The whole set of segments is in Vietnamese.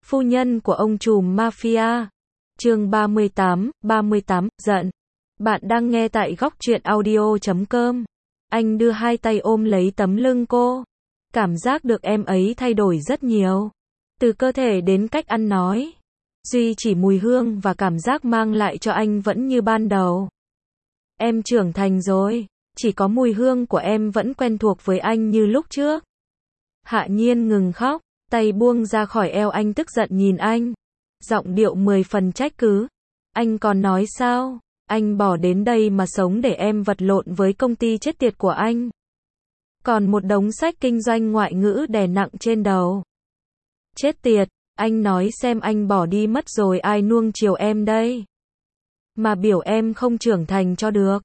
Phu nhân của ông trùm mafia. Chương 38, giận. Bạn đang nghe tại góc truyện audio.com. Anh đưa hai tay ôm lấy tấm lưng cô. Cảm giác được em ấy thay đổi rất nhiều. Từ cơ thể đến cách ăn nói. Duy chỉ mùi hương và cảm giác mang lại cho anh vẫn như ban đầu. Em trưởng thành rồi. Chỉ có mùi hương của em vẫn quen thuộc với anh như lúc trước. Hạ Nhiên ngừng khóc. Tay buông ra khỏi eo anh, tức giận nhìn anh. Giọng điệu 10 phần trách cứ. Anh còn nói sao? Anh bỏ đến đây mà sống để em vật lộn với công ty chết tiệt của anh. Còn một đống sách kinh doanh ngoại ngữ đè nặng trên đầu. Chết tiệt, anh nói xem anh bỏ đi mất rồi ai nuông chiều em đây? Mà biểu em không trưởng thành cho được.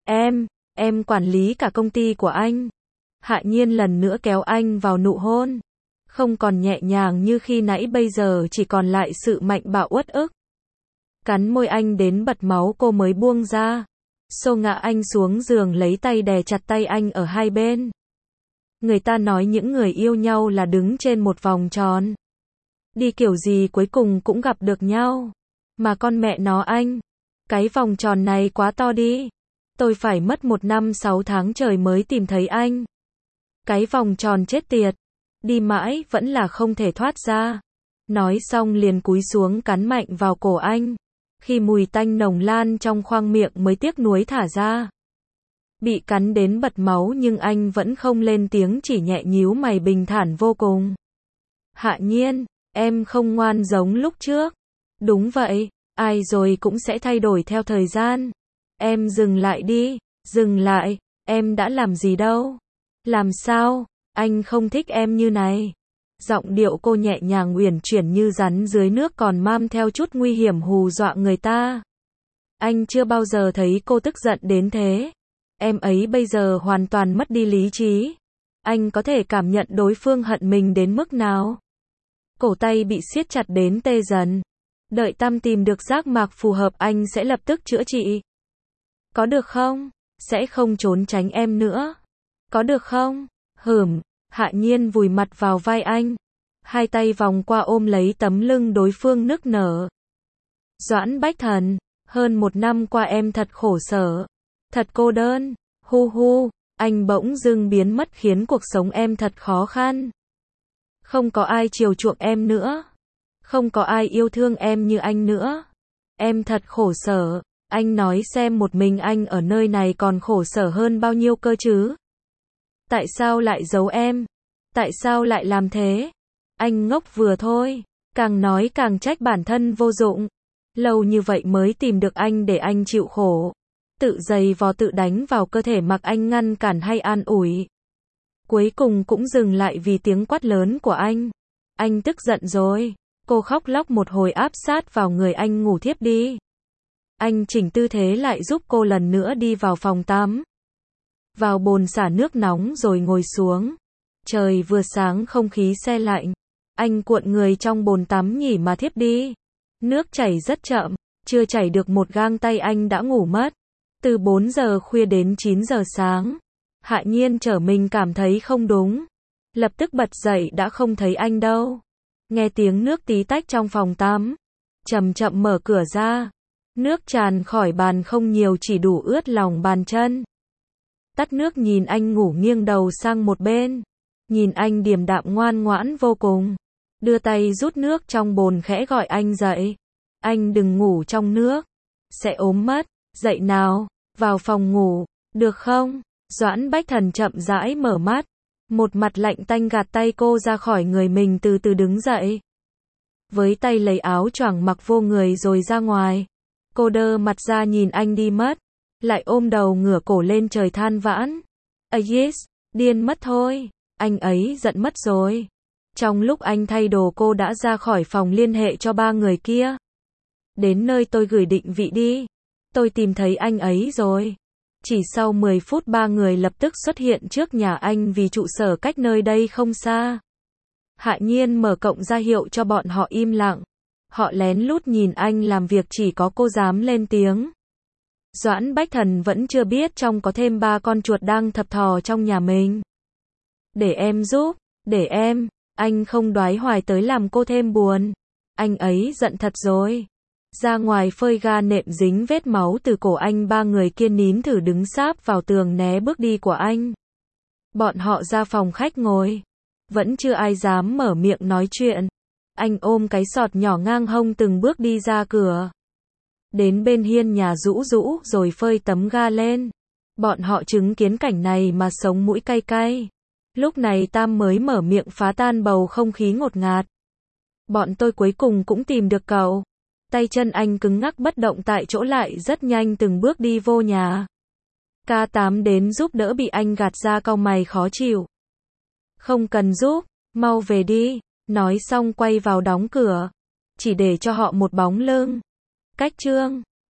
Em quản lý cả công ty của anh. Hạ Nhiên lần nữa kéo anh vào nụ hôn. Không còn nhẹ nhàng như khi nãy, bây giờ chỉ còn lại sự mạnh bạo uất ức. Cắn môi anh đến bật máu cô mới buông ra. Xô ngã anh xuống giường, lấy tay đè chặt tay anh ở hai bên. Người ta nói những người yêu nhau là đứng trên một vòng tròn. Đi kiểu gì cuối cùng cũng gặp được nhau. Mà con mẹ nó anh. Cái vòng tròn này quá to đi. Tôi phải mất 1 năm 6 tháng trời mới tìm thấy anh. Cái vòng tròn chết tiệt. Đi mãi vẫn là không thể thoát ra. Nói xong liền cúi xuống cắn mạnh vào cổ anh. Khi mùi tanh nồng lan trong khoang miệng mới tiếc nuối thả ra. Bị cắn đến bật máu nhưng anh vẫn không lên tiếng, chỉ nhẹ nhíu mày bình thản vô cùng. Hạ Nhiên, em không ngoan giống lúc trước. Đúng vậy, ai rồi cũng sẽ thay đổi theo thời gian. Em dừng lại đi, dừng lại, em đã làm gì đâu. Làm sao? Anh không thích em như này. Giọng điệu cô nhẹ nhàng uyển chuyển như rắn dưới nước, còn mang theo chút nguy hiểm hù dọa người ta. Anh chưa bao giờ thấy cô tức giận đến thế. Em ấy bây giờ hoàn toàn mất đi lý trí. Anh có thể cảm nhận đối phương hận mình đến mức nào. Cổ tay bị siết chặt đến tê dần. Đợi Tâm tìm được giác mạc phù hợp anh sẽ lập tức chữa trị. Có được không? Sẽ không trốn tránh em nữa. Có được không? Hạ Nhiên vùi mặt vào vai anh. Hai tay vòng qua ôm lấy tấm lưng đối phương nức nở. Doãn Bách Thần, hơn 1 năm qua em thật khổ sở. Thật cô đơn. Hu, anh bỗng dưng biến mất khiến cuộc sống em thật khó khăn. Không có ai chiều chuộng em nữa. Không có ai yêu thương em như anh nữa. Em thật khổ sở. Anh nói xem một mình anh ở nơi này còn khổ sở hơn bao nhiêu cơ chứ? Tại sao lại giấu em? Tại sao lại làm thế? Anh ngốc vừa thôi. Càng nói càng trách bản thân vô dụng. Lâu như vậy mới tìm được anh để anh chịu khổ. Tự giày vò tự đánh vào cơ thể mặc anh ngăn cản hay an ủi. Cuối cùng cũng dừng lại vì tiếng quát lớn của anh. Anh tức giận rồi. Cô khóc lóc một hồi áp sát vào người anh ngủ thiếp đi. Anh chỉnh tư thế lại giúp cô lần nữa đi vào phòng tắm. Vào bồn xả nước nóng rồi ngồi xuống. Trời vừa sáng không khí se lạnh. Anh cuộn người trong bồn tắm nhỉ mà thiếp đi. Nước chảy rất chậm. Chưa chảy được một gang tay anh đã ngủ mất. Từ 4 giờ khuya đến 9 giờ sáng. Hạ Nhiên trở mình cảm thấy không đúng. Lập tức bật dậy đã không thấy anh đâu. Nghe tiếng nước tí tách trong phòng tắm. Chậm chậm mở cửa ra. Nước tràn khỏi bàn không nhiều, chỉ đủ ướt lòng bàn chân. Tắt nước nhìn anh ngủ nghiêng đầu sang một bên. Nhìn anh điềm đạm ngoan ngoãn vô cùng. Đưa tay rút nước trong bồn khẽ gọi anh dậy. Anh đừng ngủ trong nước. Sẽ ốm mất. Dậy nào. Vào phòng ngủ. Được không? Doãn Bách Thần chậm rãi mở mắt. Một mặt lạnh tanh gạt tay cô ra khỏi người mình, từ từ đứng dậy. Với tay lấy áo choàng mặc vô người rồi ra ngoài. Cô đơ mặt ra nhìn anh đi mất. Lại ôm đầu ngửa cổ lên trời than vãn. Yes, điên mất thôi. Anh ấy giận mất rồi. Trong lúc anh thay đồ cô đã ra khỏi phòng liên hệ cho 3 người kia. Đến nơi tôi gửi định vị đi. Tôi tìm thấy anh ấy rồi. Chỉ sau 10 phút 3 người lập tức xuất hiện trước nhà anh vì trụ sở cách nơi đây không xa. Hạ Nhiên mở cổng ra hiệu cho bọn họ im lặng. Họ lén lút nhìn anh làm việc, chỉ có cô dám lên tiếng. Doãn Bách Thần vẫn chưa biết trong có thêm 3 con chuột đang thập thò trong nhà mình. Để em giúp, để em, anh không đoái hoài tới làm cô thêm buồn. Anh ấy giận thật rồi. Ra ngoài phơi ga nệm dính vết máu từ cổ anh, ba người kia nín thử đứng sáp vào tường né bước đi của anh. Bọn họ ra phòng khách ngồi. Vẫn chưa ai dám mở miệng nói chuyện. Anh ôm cái sọt nhỏ ngang hông từng bước đi ra cửa. Đến bên hiên nhà rũ rũ rồi phơi tấm ga lên. Bọn họ chứng kiến cảnh này mà sống mũi cay cay. Lúc này Tam mới mở miệng phá tan bầu không khí ngột ngạt. Bọn tôi cuối cùng cũng tìm được cậu. Tay chân anh cứng ngắc bất động tại chỗ lại rất nhanh từng bước đi vô nhà. K8 đến giúp đỡ bị anh gạt ra cau mày khó chịu. Không cần giúp, mau về đi. Nói xong quay vào đóng cửa. Chỉ để cho họ một bóng lưng. Cách chương